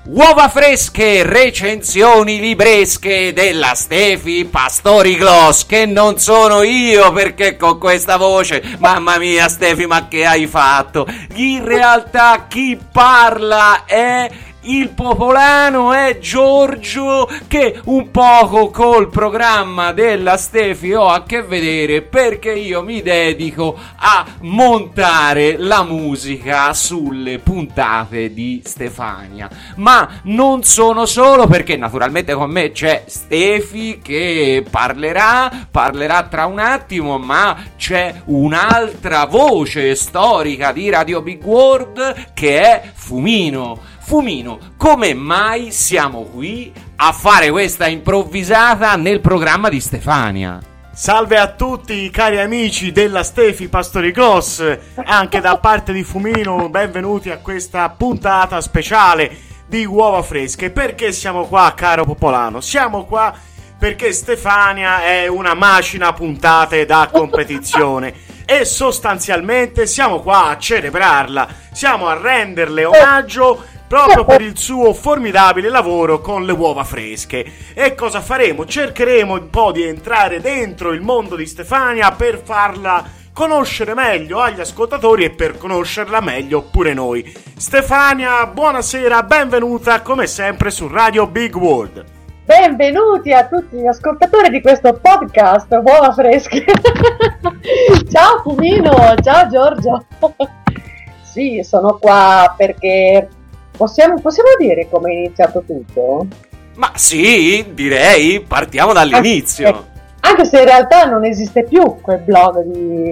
Uova fresche, recensioni libresche della Stefi Pastori Gloss, che non sono io, perché con questa voce, mamma mia Stefi, ma che hai fatto? In realtà chi parla è il popolano, è Giorgio, che un poco col programma della Stefi ho a che vedere, perché io mi dedico a montare la musica sulle puntate di Stefania. Ma non sono solo, perché naturalmente con me c'è Stefi che parlerà tra un attimo, ma c'è un'altra voce storica di Radio Big World che è Fumino. Fumino, come mai siamo qui a fare questa improvvisata nel programma di Stefania? Salve a tutti cari amici della Stefi Pastori Gloss, anche da parte di Fumino, benvenuti a questa puntata speciale di Uova Fresche. Perché siamo qua, caro popolano? Siamo qua perché Stefania è una macina puntate da competizione e sostanzialmente siamo qua a celebrarla, siamo a renderle omaggio proprio per il suo formidabile lavoro con le uova fresche. E cosa faremo? Cercheremo un po' di entrare dentro il mondo di Stefania per farla conoscere meglio agli ascoltatori e per conoscerla meglio pure noi. Stefania, buonasera, benvenuta come sempre su Radio Big World. Benvenuti a tutti gli ascoltatori di questo podcast Uova Fresche. Ciao Fumino, ciao Giorgio. Sì, sono qua perché possiamo dire come è iniziato tutto? Ma sì, direi, partiamo dall'inizio. Anche se in realtà non esiste più quel blog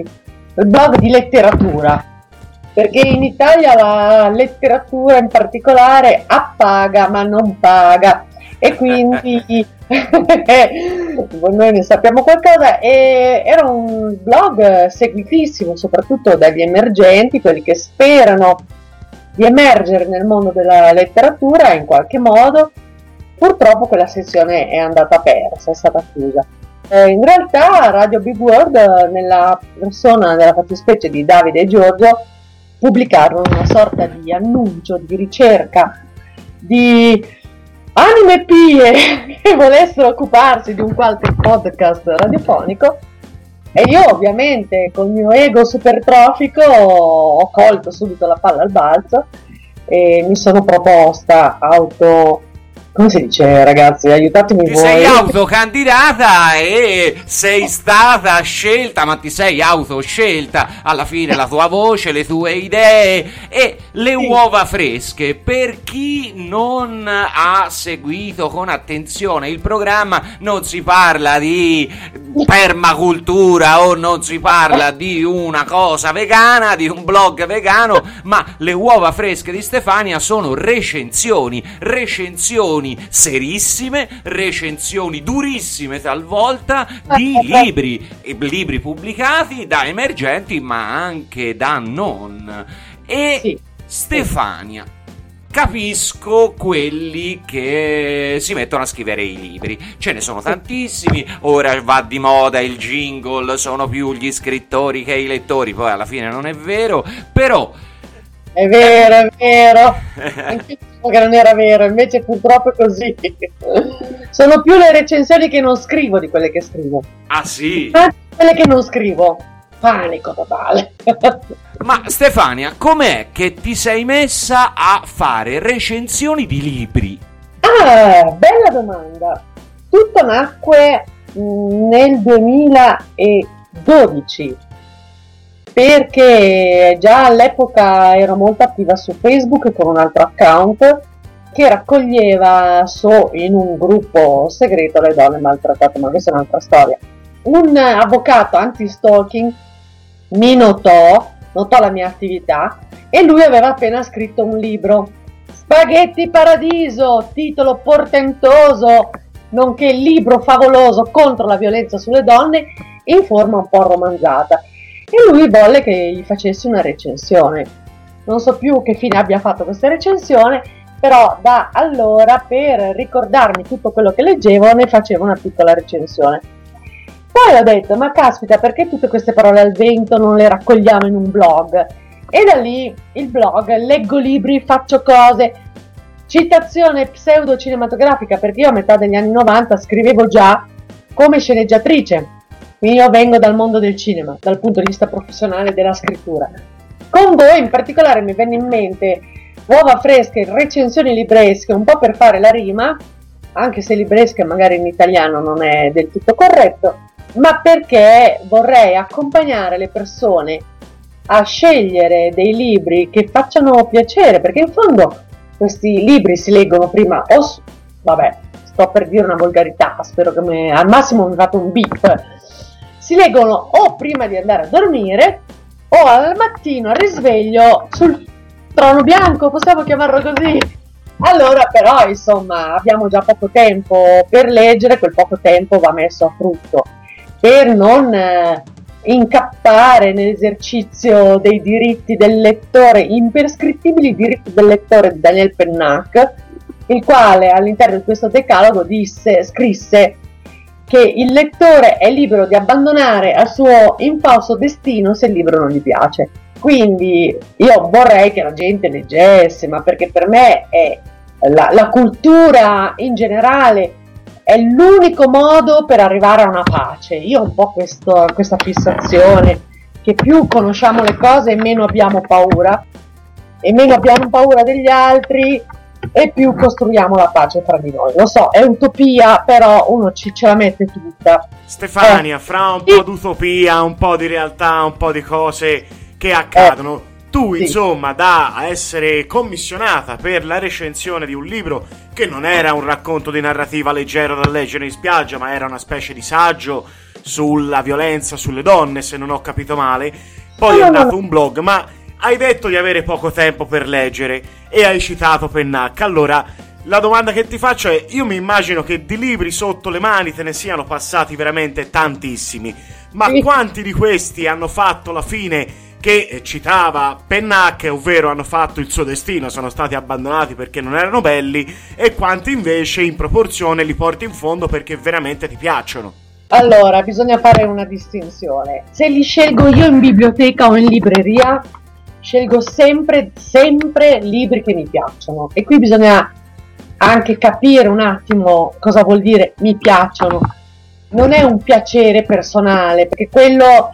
di letteratura, perché in Italia la letteratura in particolare appaga ma non paga, e quindi noi ne sappiamo qualcosa. E era un blog seguitissimo soprattutto dagli emergenti, quelli che sperano di emergere nel mondo della letteratura in qualche modo. Purtroppo quella sezione è andata persa, è stata chiusa. In realtà Radio Big World, nella persona, nella fattispecie di Davide e Giorgio, pubblicarono una sorta di annuncio di ricerca di anime pie che volessero occuparsi di un qualche podcast radiofonico. E io ovviamente col mio ego supertrofico ho colto subito la palla al balzo e mi sono proposta come si dice, ragazzi, aiutatemi voi. Ti sei autocandidata e sei stata scelta, ma ti sei autoscelta alla fine, la tua voce, le tue idee e le uova fresche. Per chi non ha seguito con attenzione il programma, non si parla di permacultura o non si parla di una cosa vegana, di un blog vegano, ma le uova fresche di Stefania sono recensioni serissime, recensioni durissime talvolta di libri pubblicati da emergenti ma anche da non. E sì, Stefania, capisco quelli che si mettono a scrivere i libri, ce ne sono tantissimi, ora va di moda il jingle, sono più gli scrittori che i lettori, poi alla fine non è vero, però è vero. Anche che non era vero, invece purtroppo è così. Sono più le recensioni che non scrivo di quelle che scrivo. Ah sì? Quelle che non scrivo, panico totale. Ma Stefania, com'è che ti sei messa a fare recensioni di libri? Ah, bella domanda. Tutto nacque nel 2012, perché già all'epoca ero molto attiva su Facebook con un altro account che raccoglieva in un gruppo segreto le donne maltrattate, ma questa è un'altra storia. Un avvocato anti-stalking mi notò la mia attività e lui aveva appena scritto un libro, Spaghetti Paradiso, titolo portentoso, nonché libro favoloso contro la violenza sulle donne in forma un po' romanzata. E lui volle che gli facessi una recensione. Non so più che fine abbia fatto questa recensione, però da allora, per ricordarmi tutto quello che leggevo, ne facevo una piccola recensione. Poi ho detto, ma caspita, perché tutte queste parole al vento non le raccogliamo in un blog? E da lì il blog, leggo libri, faccio cose, citazione pseudo-cinematografica, perché io a metà degli anni 90 scrivevo già come sceneggiatrice. Quindi io vengo dal mondo del cinema, dal punto di vista professionale della scrittura. Con voi in particolare mi venne in mente Uova Fresche, recensioni libresche, un po' per fare la rima, anche se libresche magari in italiano non è del tutto corretto, ma perché vorrei accompagnare le persone a scegliere dei libri che facciano piacere, perché in fondo questi libri si leggono prima vabbè, sto per dire una volgarità, spero che al massimo mi fate un beep. Si leggono o prima di andare a dormire o al mattino al risveglio sul trono bianco, possiamo chiamarlo così. Allora però insomma abbiamo già poco tempo per leggere, quel poco tempo va messo a frutto per non incappare nell'esercizio dei diritti del lettore, imprescrittibili diritti del lettore di Daniel Pennac, il quale all'interno di questo decalogo scrisse che il lettore è libero di abbandonare al suo infausto destino se il libro non gli piace. Quindi io vorrei che la gente leggesse, ma perché per me è la cultura in generale è l'unico modo per arrivare a una pace. Io ho un po' questa fissazione che più conosciamo le cose e meno abbiamo paura degli altri e più costruiamo la pace fra di noi. Lo so, è utopia, però uno ce la mette tutta. Stefania, fra un po' d'utopia, un po' di realtà, un po' di cose che accadono, tu insomma, da essere commissionata per la recensione di un libro che non era un racconto di narrativa leggero da leggere in spiaggia, ma era una specie di saggio sulla violenza sulle donne, se non ho capito male, poi è nato un blog, ma hai detto di avere poco tempo per leggere e hai citato Pennac. Allora, la domanda che ti faccio è, io mi immagino che di libri sotto le mani te ne siano passati veramente tantissimi, ma quanti di questi hanno fatto la fine che citava Pennac, ovvero hanno fatto il suo destino, sono stati abbandonati perché non erano belli, e quanti invece in proporzione li porti in fondo perché veramente ti piacciono? Allora, bisogna fare una distinzione. Se li scelgo io in biblioteca o in libreria, scelgo sempre libri che mi piacciono, e qui bisogna anche capire un attimo cosa vuol dire mi piacciono. Non è un piacere personale, perché quello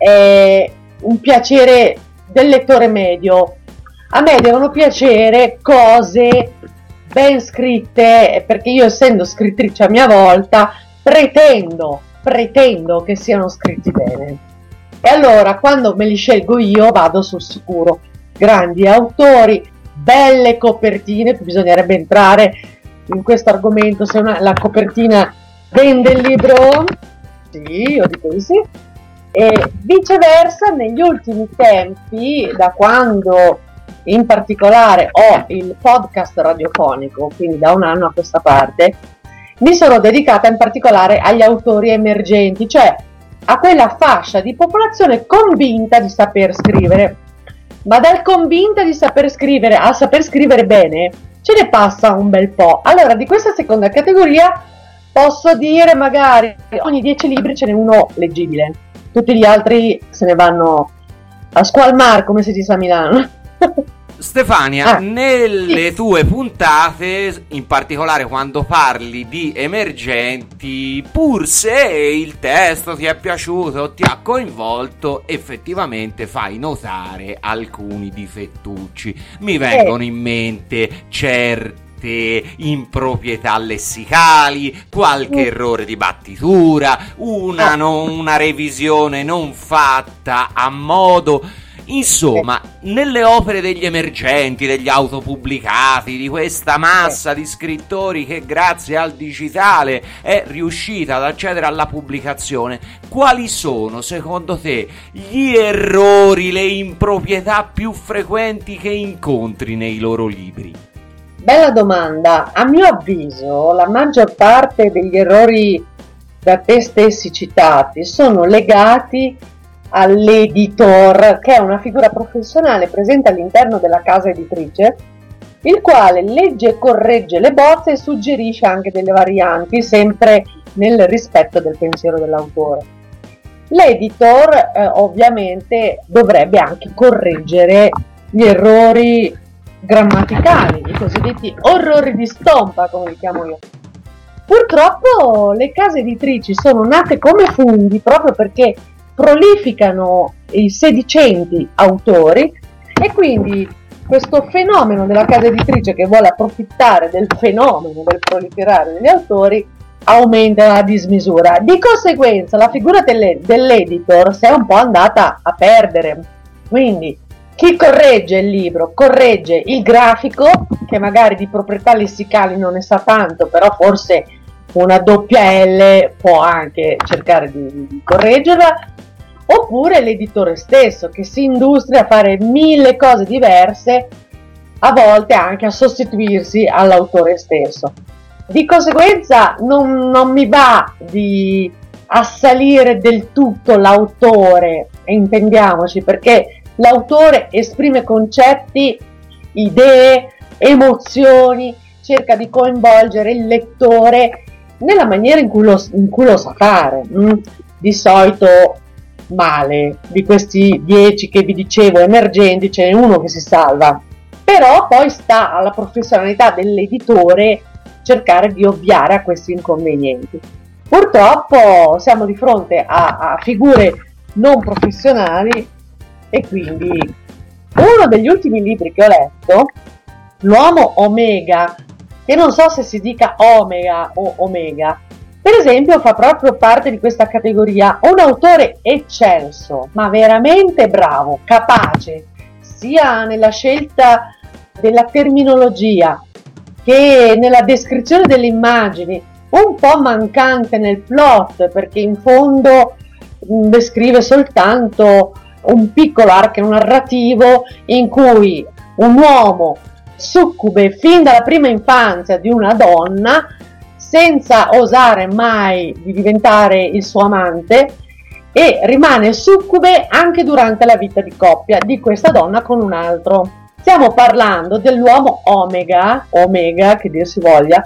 è un piacere del lettore medio. A me devono piacere cose ben scritte, perché io, essendo scrittrice a mia volta, pretendo che siano scritti bene. E allora, quando me li scelgo io, vado sul sicuro. Grandi autori, belle copertine, bisognerebbe entrare in questo argomento, se la copertina vende il libro. Sì, io dico di sì. E viceversa, negli ultimi tempi, da quando in particolare ho il podcast radiofonico, quindi da un anno a questa parte, mi sono dedicata in particolare agli autori emergenti, cioè a quella fascia di popolazione convinta di saper scrivere, ma dal convinta di saper scrivere a saper scrivere bene ce ne passa un bel po'. Allora, di questa seconda categoria posso dire magari ogni 10 libri ce n'è uno leggibile, tutti gli altri se ne vanno a squalmar, come si dice a Milano. Stefania, nelle tue puntate, in particolare quando parli di emergenti, pur se il testo ti è piaciuto, ti ha coinvolto, effettivamente fai notare alcuni difettucci. Mi vengono in mente certe improprietà lessicali, qualche errore di battitura, una revisione non fatta a modo. Insomma, nelle opere degli emergenti, degli autopubblicati, di questa massa di scrittori che grazie al digitale è riuscita ad accedere alla pubblicazione, quali sono secondo te gli errori, le improprietà più frequenti che incontri nei loro libri? Bella domanda. A mio avviso la maggior parte degli errori da te stessi citati sono legati all'editor, che è una figura professionale presente all'interno della casa editrice, il quale legge e corregge le bozze e suggerisce anche delle varianti, sempre nel rispetto del pensiero dell'autore. L'editor ovviamente dovrebbe anche correggere gli errori grammaticali, i cosiddetti orrori di stompa, come li chiamo io. Purtroppo le case editrici sono nate come funghi proprio perché prolificano i sedicenti autori, e quindi questo fenomeno della casa editrice che vuole approfittare del fenomeno del proliferare degli autori aumenta a dismisura. Di conseguenza la figura dell'editor si è un po' andata a perdere. Quindi chi corregge il libro corregge il grafico, che magari di proprietà lessicali non ne sa tanto, però forse una doppia L può anche cercare di correggerla, oppure l'editore stesso, che si industria a fare 1000 cose diverse, a volte anche a sostituirsi all'autore stesso. Di conseguenza non mi va di assalire del tutto l'autore, intendiamoci, perché l'autore esprime concetti, idee, emozioni, cerca di coinvolgere il lettore nella maniera in cui lo sa fare. Di solito male. Di questi 10 che vi dicevo emergenti ce n'è uno che si salva, però poi sta alla professionalità dell'editore cercare di ovviare a questi inconvenienti. Purtroppo siamo di fronte a figure non professionali, e quindi uno degli ultimi libri che ho letto, L'uomo Omega, che non so se si dica Omega o Omega, per esempio fa proprio parte di questa categoria. Un autore eccelso, ma veramente bravo, capace, sia nella scelta della terminologia che nella descrizione delle immagini, un po' mancante nel plot, perché in fondo descrive soltanto un piccolo arco narrativo in cui un uomo succube fin dalla prima infanzia di una donna, senza osare mai di diventare il suo amante, e rimane succube anche durante la vita di coppia di questa donna con un altro. Stiamo parlando dell'uomo Omega, che dir si voglia,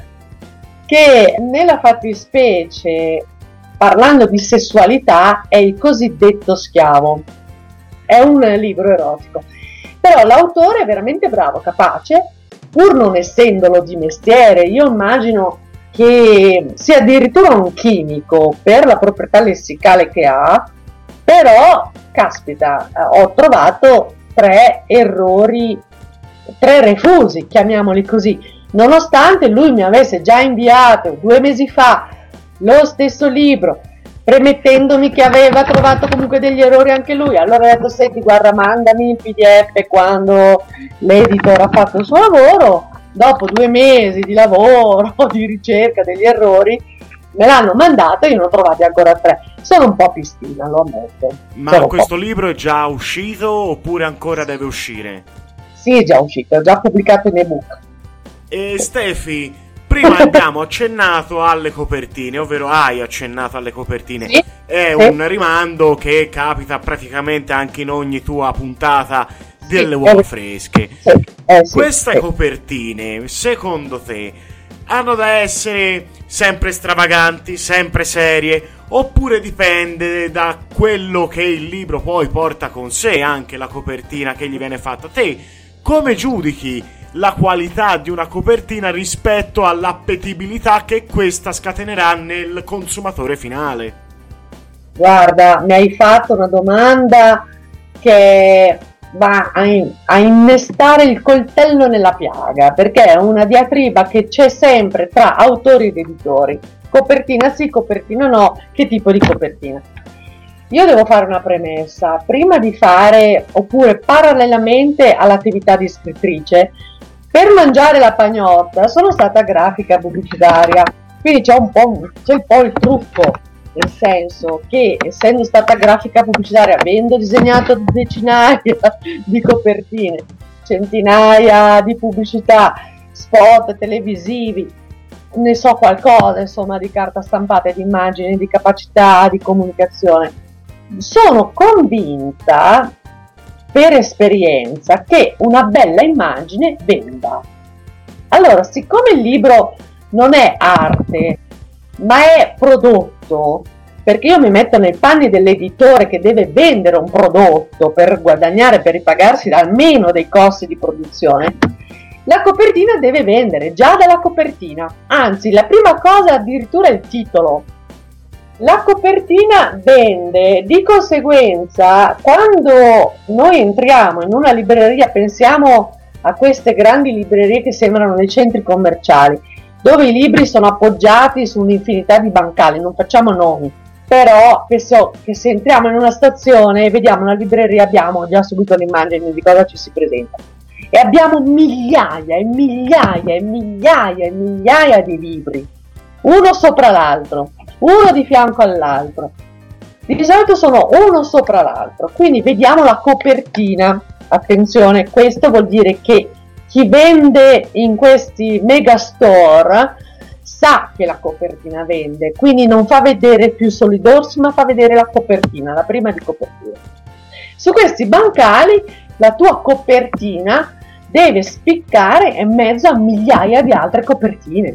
che nella fattispecie, parlando di sessualità, è il cosiddetto schiavo. È un libro erotico, però l'autore è veramente bravo, capace, pur non essendolo di mestiere. Io immagino che sia addirittura un chimico per la proprietà lessicale che ha, però caspita, ho trovato 3 errori, 3 refusi, chiamiamoli così, nonostante lui mi avesse già inviato 2 mesi fa lo stesso libro, premettendomi che aveva trovato comunque degli errori anche lui. Allora ho detto: senti, guarda, mandami il PDF quando l'editor ha fatto il suo lavoro. Dopo 2 mesi di lavoro, di ricerca degli errori, me l'hanno mandato e io ne ho trovati ancora 3. Sono un po' pistina, lo ammetto. Ma questo libro è già uscito oppure ancora deve uscire? Sì, è già uscito, è già pubblicato in ebook. E Stefi, prima abbiamo accennato alle copertine, ovvero hai accennato alle copertine. Sì, è sì. un rimando che capita praticamente anche in ogni tua puntata delle uova fresche. Sì, Queste copertine, secondo te, hanno da essere sempre stravaganti, sempre serie, oppure dipende da quello che il libro poi porta con sé, anche la copertina che gli viene fatta? Te come giudichi la qualità di una copertina rispetto all'appetibilità che questa scatenerà nel consumatore finale? Guarda, mi hai fatto una domanda che va a innestare il coltello nella piaga, perché è una diatriba che c'è sempre tra autori ed editori. Copertina sì, copertina no, che tipo di copertina? Io devo fare una premessa. Prima di fare, oppure parallelamente all'attività di scrittrice, per mangiare la pagnotta sono stata grafica pubblicitaria, quindi c'è un po' il trucco, nel senso che, essendo stata grafica pubblicitaria, avendo disegnato decinaia di copertine, centinaia di pubblicità, spot televisivi, ne so qualcosa, insomma, di carta stampata, di immagini, di capacità di comunicazione, sono convinta per esperienza che una bella immagine venda. Allora, siccome il libro non è arte, ma è prodotto, perché io mi metto nei panni dell'editore che deve vendere un prodotto per guadagnare, per ripagarsi almeno dei costi di produzione, La copertina deve vendere già dalla copertina, anzi la prima cosa addirittura è il titolo. La copertina vende, di conseguenza quando noi entriamo in una libreria, pensiamo a queste grandi librerie che sembrano dei centri commerciali, dove i libri sono appoggiati su un'infinità di bancali, non facciamo nomi, però che se entriamo in una stazione e vediamo una libreria abbiamo già subito l'immagine di cosa ci si presenta. E abbiamo migliaia e migliaia e migliaia e migliaia di libri, uno sopra l'altro, uno di fianco all'altro. Di solito sono uno sopra l'altro, quindi vediamo la copertina. Attenzione, questo vuol dire che chi vende in questi megastore sa che la copertina vende, quindi non fa vedere più solo i dorsi, ma fa vedere la copertina, la prima di copertina. Su questi bancali la tua copertina deve spiccare in mezzo a migliaia di altre copertine,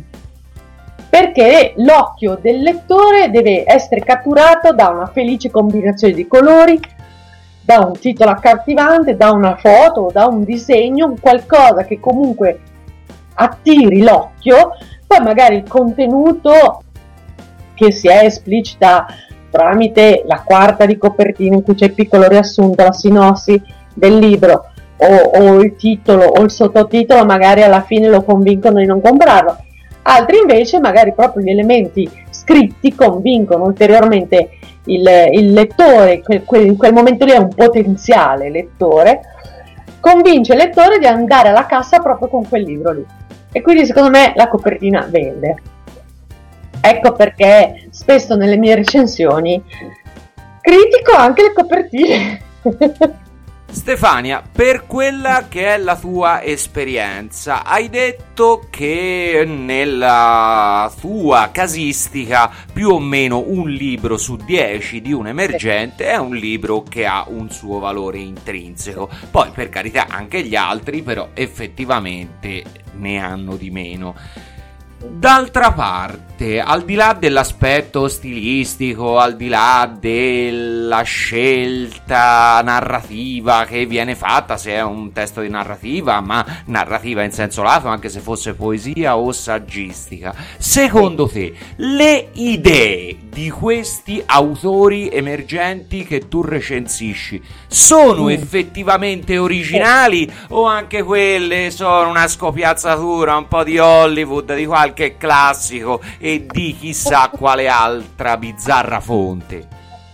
perché l'occhio del lettore deve essere catturato da una felice combinazione di colori, da un titolo accattivante, da una foto, da un disegno, qualcosa che comunque attiri l'occhio. Poi magari il contenuto che si esplicita tramite la quarta di copertina in cui c'è il piccolo riassunto, la sinossi del libro o il titolo o il sottotitolo, magari alla fine lo convincono di non comprarlo. Altri invece magari proprio gli elementi scritti convincono ulteriormente il lettore, in quel momento lì è un potenziale lettore, convince il lettore di andare alla cassa proprio con quel libro lì. E quindi secondo me la copertina vende. Ecco perché spesso nelle mie recensioni critico anche le copertine. Stefania, per quella che è la tua esperienza, hai detto che nella tua casistica più o meno un libro su 10 di un emergente è un libro che ha un suo valore intrinseco. Poi, per carità, anche gli altri però effettivamente ne hanno di meno. D'altra parte, al di là dell'aspetto stilistico, al di là della scelta narrativa che viene fatta, se è un testo di narrativa, ma narrativa in senso lato, anche se fosse poesia o saggistica, secondo te le idee di questi autori emergenti che tu recensisci sono effettivamente originali o anche quelle sono una scopiazzatura, un po' di Hollywood, di qualche classico e di chissà quale altra bizzarra fonte?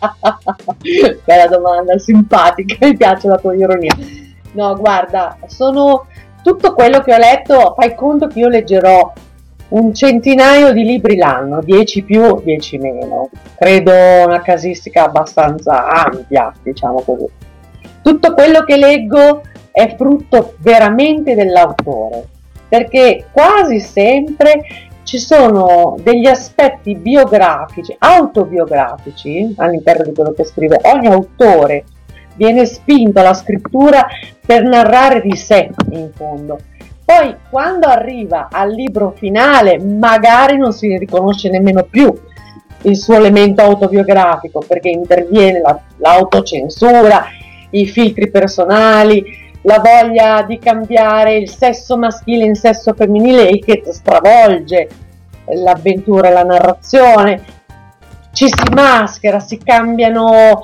Bella domanda, simpatica, mi piace la tua ironia. No, guarda, sono tutto quello che ho letto, fai conto che io leggerò un centinaio di libri l'anno, 10 più, 10 meno. Credo una casistica abbastanza ampia, diciamo così. Tutto quello che leggo è frutto veramente dell'autore, perché quasi sempre ci sono degli aspetti biografici, autobiografici all'interno di quello che scrive. Ogni autore viene spinto alla scrittura per narrare di sé, in fondo. Poi quando arriva al libro finale magari non si riconosce nemmeno più il suo elemento autobiografico, perché interviene l'autocensura, i filtri personali, la voglia di cambiare il sesso maschile in sesso femminile, che stravolge l'avventura e la narrazione. Ci si maschera, si cambiano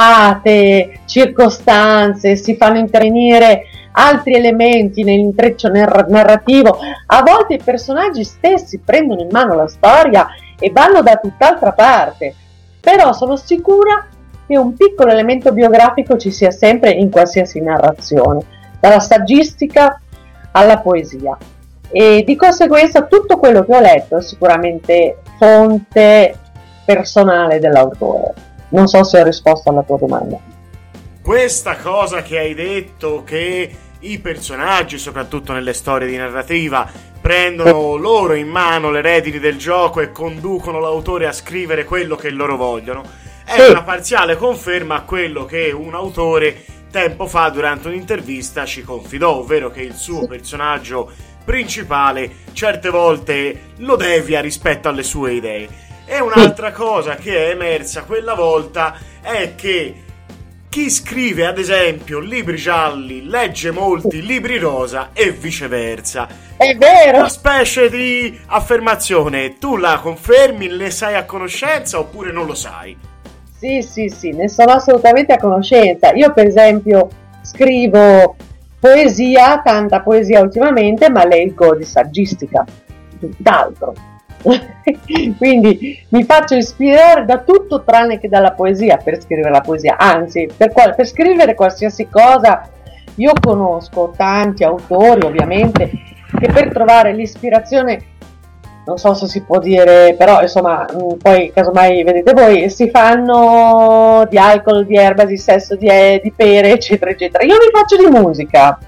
date, circostanze, si fanno intervenire altri elementi nell'intreccio narrativo. A volte i personaggi stessi prendono in mano la storia e vanno da tutt'altra parte, però sono sicura che un piccolo elemento biografico ci sia sempre in qualsiasi narrazione, dalla saggistica alla poesia, e di conseguenza tutto quello che ho letto è sicuramente fonte personale dell'autore. Non so se ho risposto alla tua domanda. Questa cosa che hai detto, che i personaggi, soprattutto nelle storie di narrativa, prendono loro in mano le redini del gioco e conducono l'autore a scrivere quello che loro vogliono, è una parziale conferma a quello che un autore tempo fa durante un'intervista ci confidò, ovvero che il suo personaggio principale certe volte lo devia rispetto alle sue idee. E un'altra cosa che è emersa quella volta è che chi scrive ad esempio libri gialli legge molti libri rosa e viceversa. È vero! Una specie di affermazione, tu la confermi, ne sei a conoscenza oppure non lo sai? Sì, ne sono assolutamente a conoscenza. Io per esempio scrivo poesia, tanta poesia ultimamente, ma leggo di saggistica, tutt'altro. Quindi mi faccio ispirare da tutto tranne che dalla poesia per scrivere la poesia. Anzi, per scrivere qualsiasi cosa io conosco tanti autori, ovviamente, che per trovare l'ispirazione, non so se si può dire, però insomma, poi casomai vedete voi, si fanno di alcol, di erba, di sesso, di pere, eccetera, eccetera. Io mi faccio di musica.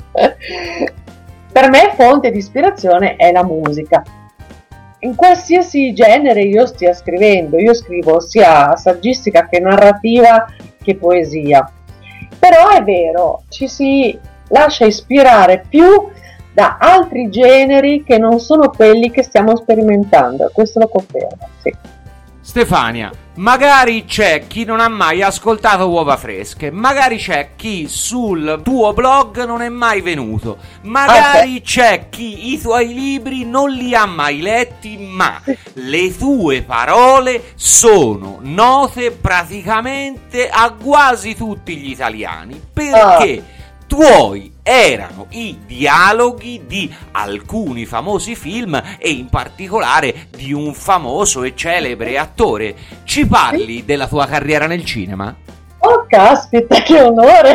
Per me fonte di ispirazione è la musica. In qualsiasi genere io stia scrivendo, io scrivo sia saggistica che narrativa che poesia. Però è vero, ci si lascia ispirare più da altri generi che non sono quelli che stiamo sperimentando, questo lo confermo, sì. Stefania, magari c'è chi non ha mai ascoltato Uova Fresche, magari c'è chi sul tuo blog non è mai venuto, magari c'è chi i tuoi libri non li ha mai letti, ma le tue parole sono note praticamente a quasi tutti gli italiani, perché tuoi erano i dialoghi di alcuni famosi film e in particolare di un famoso e celebre attore. Ci parli della tua carriera nel cinema? Oh caspita, che onore!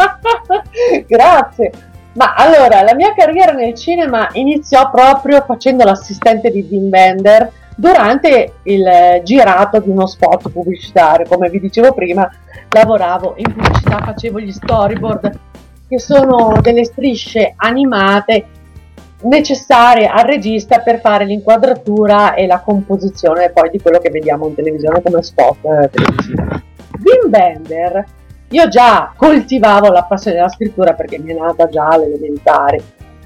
Grazie! Ma allora, la mia carriera nel cinema iniziò proprio facendo l'assistente di Wim Wenders durante il girato di uno spot pubblicitario. Come vi dicevo prima, lavoravo in pubblicità, facevo gli storyboard, che sono delle strisce animate necessarie al regista per fare l'inquadratura e la composizione poi di quello che vediamo in televisione come spot televisivo. Wim Wenders, io già coltivavo la passione della scrittura perché mi è nata già alle elementari,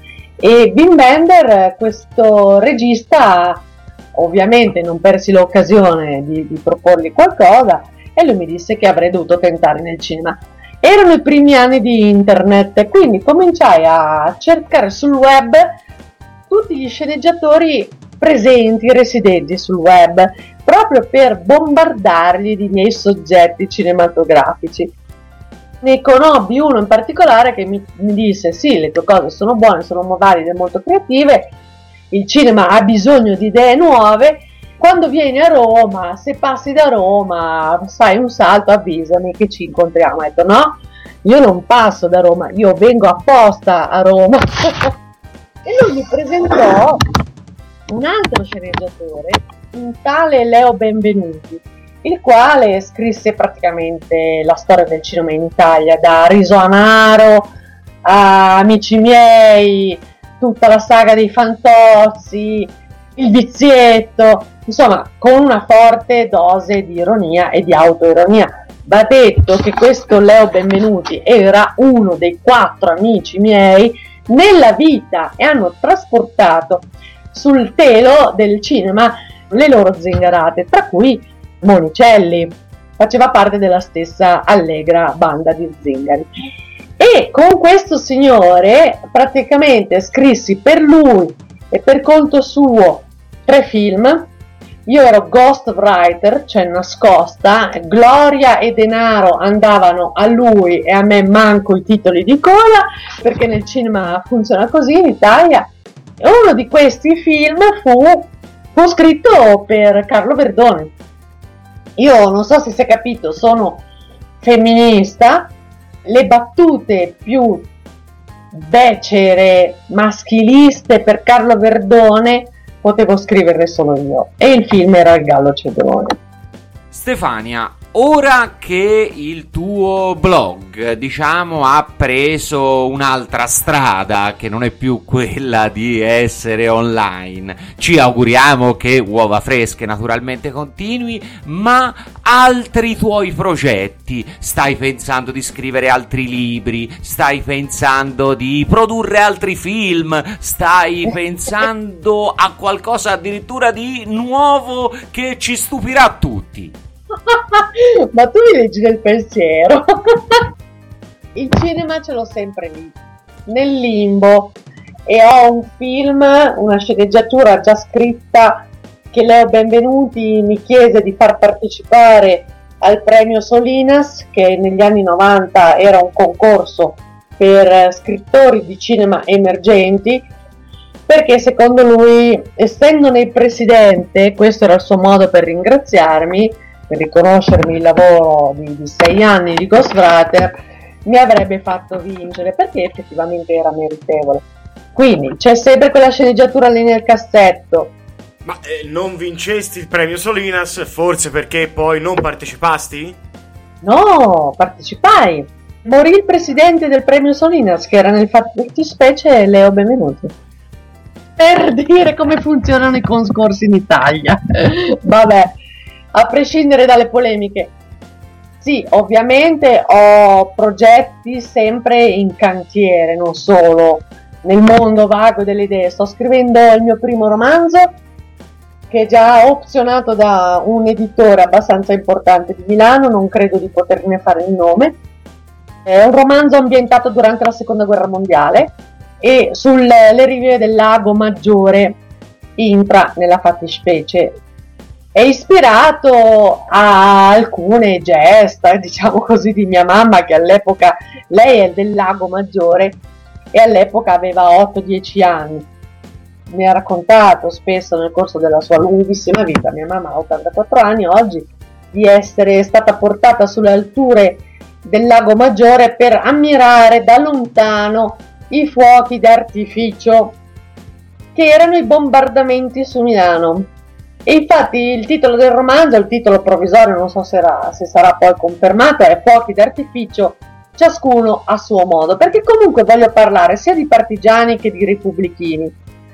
e Wim Wenders, questo regista, ovviamente non persi l'occasione di proporgli qualcosa e lui mi disse che avrei dovuto tentare nel cinema. Erano i primi anni di internet, quindi cominciai a cercare sul web tutti gli sceneggiatori presenti, residenti sul web, proprio per bombardarli di miei soggetti cinematografici. Ne conobbi uno in particolare che mi disse: sì, le tue cose sono buone, sono valide, molto creative, il cinema ha bisogno di idee nuove. Quando vieni a Roma, se passi da Roma, fai un salto, avvisami che ci incontriamo. Ho detto no, io non passo da Roma, io vengo apposta a Roma. E lui mi presentò un altro sceneggiatore, un tale Leo Benvenuti, il quale scrisse praticamente la storia del cinema in Italia, da Riso Amaro a Amici miei, tutta la saga dei Fantozzi, Il vizietto, insomma, con una forte dose di ironia e di autoironia. Va detto che questo Leo Benvenuti era uno dei 4 amici miei nella vita e hanno trasportato sul telo del cinema le loro zingarate, tra cui Monicelli, faceva parte della stessa allegra banda di zingari. E con questo signore praticamente scrissi per lui e per conto suo 3 film. Io ero ghostwriter, cioè nascosta, gloria e denaro andavano a lui e a me manco i titoli di coda, perché nel cinema funziona così in Italia. E uno di questi film fu scritto per Carlo Verdone. Io non so se si è capito, sono femminista, le battute più becere, maschiliste per Carlo Verdone potevo scriverle solo io, e il film era Il Gallo Cedrone. Stefania, ora che il tuo blog, diciamo, ha preso un'altra strada che non è più quella di essere online, ci auguriamo che Uova Fresche naturalmente continui, ma altri tuoi progetti? Stai pensando di scrivere altri libri? Stai pensando di produrre altri film? Stai pensando a qualcosa addirittura di nuovo che ci stupirà tutti? Ma tu mi leggi nel pensiero. Il cinema ce l'ho sempre lì, nel limbo, e ho un film, una sceneggiatura già scritta che Leo Benvenuti mi chiese di far partecipare al premio Solinas, che negli anni 90 era un concorso per scrittori di cinema emergenti, perché secondo lui, essendone il presidente, questo era il suo modo per ringraziarmi, per riconoscermi il lavoro di 6 anni di Ghostwriter, mi avrebbe fatto vincere, perché effettivamente era meritevole. Quindi c'è sempre quella sceneggiatura lì nel cassetto. Ma non vincesti il premio Solinas, forse perché poi non partecipasti? No, partecipai. Morì il presidente del premio Solinas, che era nel fattispecie Leo Benvenuti. Per dire come funzionano i concorsi in Italia. Vabbè, a prescindere dalle polemiche. Sì, ovviamente ho progetti sempre in cantiere, non solo nel mondo vago delle idee. Sto scrivendo il mio primo romanzo, che è già opzionato da un editore abbastanza importante di Milano, non credo di poterne fare il nome. È un romanzo ambientato durante la Seconda Guerra Mondiale e sulle rive del Lago Maggiore intra nella fattispecie. È ispirato a alcune gesta, diciamo così, di mia mamma, che all'epoca, lei è del Lago Maggiore e all'epoca aveva 8-10 anni. Mi ha raccontato spesso nel corso della sua lunghissima vita, mia mamma ha 84 anni oggi, di essere stata portata sulle alture del Lago Maggiore per ammirare da lontano i fuochi d'artificio che erano i bombardamenti su Milano. E infatti il titolo del romanzo, il titolo provvisorio, non so se sarà poi confermato, è Fuochi d'artificio, ciascuno a suo modo, perché comunque voglio parlare sia di partigiani che di repubblichini,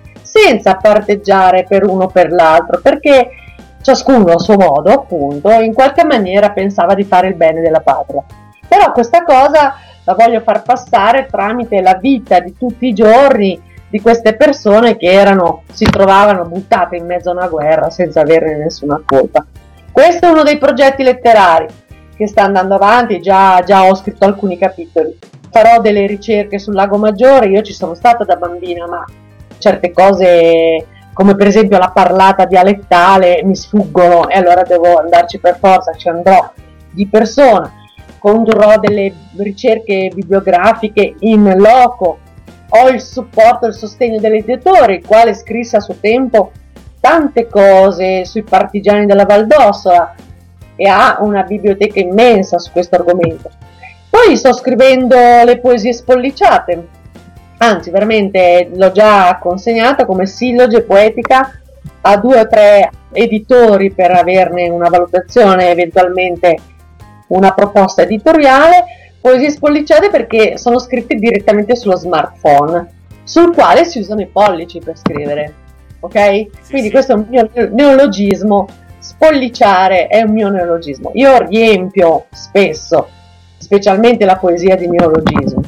senza parteggiare per uno o per l'altro, perché ciascuno a suo modo, appunto, in qualche maniera pensava di fare il bene della patria. Però questa cosa la voglio far passare tramite la vita di tutti i giorni di queste persone che si trovavano buttate in mezzo a una guerra senza averne nessuna colpa. Questo è uno dei progetti letterari che sta andando avanti, già ho scritto alcuni capitoli. Farò delle ricerche sul Lago Maggiore, io ci sono stata da bambina, ma certe cose, come per esempio la parlata dialettale, mi sfuggono e allora devo andarci per forza, ci andrò di persona, condurrò delle ricerche bibliografiche in loco. Ho il supporto e il sostegno dell'editore, il quale scrisse a suo tempo tante cose sui partigiani della Val d'Ossola e ha una biblioteca immensa su questo argomento. Poi sto scrivendo le poesie spolliciate, anzi veramente l'ho già consegnata come silloge poetica a 2 o 3 editori per averne una valutazione, eventualmente una proposta editoriale. Poesie spolliciate perché sono scritte direttamente sullo smartphone, sul quale si usano i pollici per scrivere, ok? Sì, quindi sì. Questo è un mio neologismo, spolliciare è un mio neologismo. Io riempio spesso, specialmente la poesia di neologismi,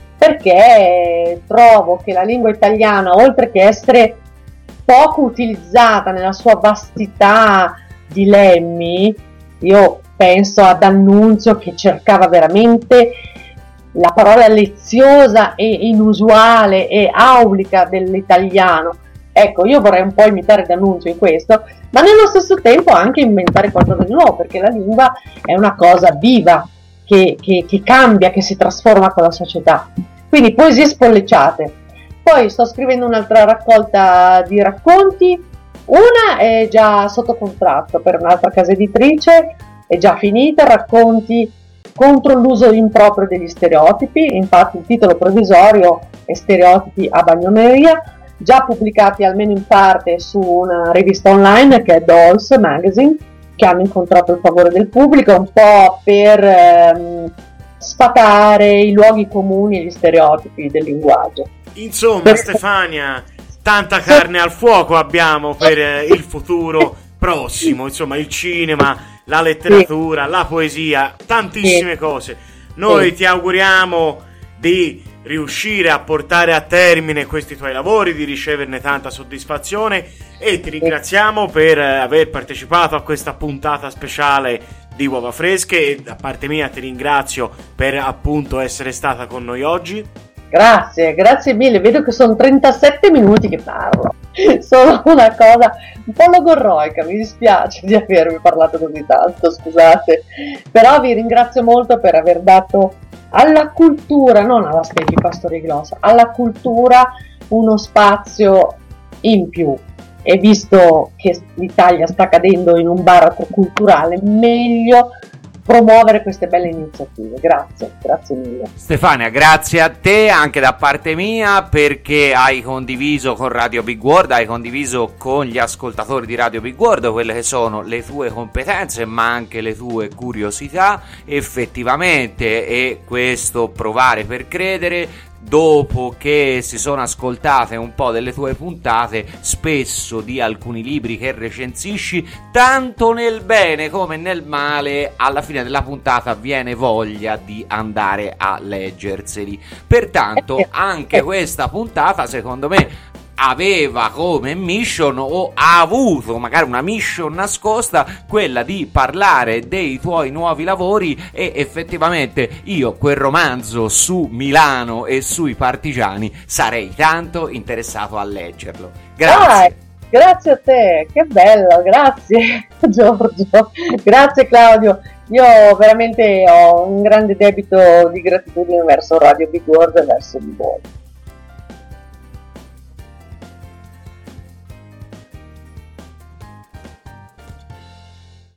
perché trovo che la lingua italiana, oltre che essere poco utilizzata nella sua vastità di lemmi, io penso ad D'Annunzio che cercava veramente la parola leziosa e inusuale e aulica dell'italiano. Ecco, io vorrei un po' imitare D'Annunzio in questo, ma nello stesso tempo anche inventare qualcosa di nuovo, perché la lingua è una cosa viva, che cambia, che si trasforma con la società. Quindi poesie spolliciate. Poi sto scrivendo un'altra raccolta di racconti, una è già sotto contratto per un'altra casa editrice, è già finita, racconti contro l'uso improprio degli stereotipi, infatti il titolo provvisorio è Stereotipi a Bagnomaria, già pubblicati almeno in parte su una rivista online che è Dolls Magazine, che hanno incontrato il favore del pubblico un po' per sfatare i luoghi comuni e gli stereotipi del linguaggio. Insomma, Stefania, tanta carne al fuoco abbiamo per il futuro prossimo, insomma, il cinema, la letteratura, la poesia, tantissime cose. Noi ti auguriamo di riuscire a portare a termine questi tuoi lavori, di riceverne tanta soddisfazione e ti ringraziamo per aver partecipato a questa puntata speciale di Uova Fresche, e da parte mia ti ringrazio per appunto essere stata con noi oggi. Grazie mille, vedo che sono 37 minuti che parlo, sono una cosa un po' logorroica, mi dispiace di avervi parlato così tanto, scusate, però vi ringrazio molto per aver dato alla cultura, non alla Stefi Pastori Gloss, alla cultura uno spazio in più, e visto che l'Italia sta cadendo in un baratro culturale, meglio promuovere queste belle iniziative. Grazie mille. Stefania, grazie a te anche da parte mia, perché hai condiviso con Radio Big World, hai condiviso con gli ascoltatori di Radio Big World quelle che sono le tue competenze ma anche le tue curiosità effettivamente, e questo provare per credere. Dopo che si sono ascoltate un po' delle tue puntate, spesso di alcuni libri che recensisci, tanto nel bene come nel male, alla fine della puntata viene voglia di andare a leggerseli. Pertanto anche questa puntata, secondo me, aveva come mission, o ha avuto magari una mission nascosta, quella di parlare dei tuoi nuovi lavori, e effettivamente io quel romanzo su Milano e sui partigiani sarei tanto interessato a leggerlo. Grazie. Grazie a te, che bello, grazie Giorgio, grazie Claudio. Io veramente ho un grande debito di gratitudine verso Radio Big World e verso di voi.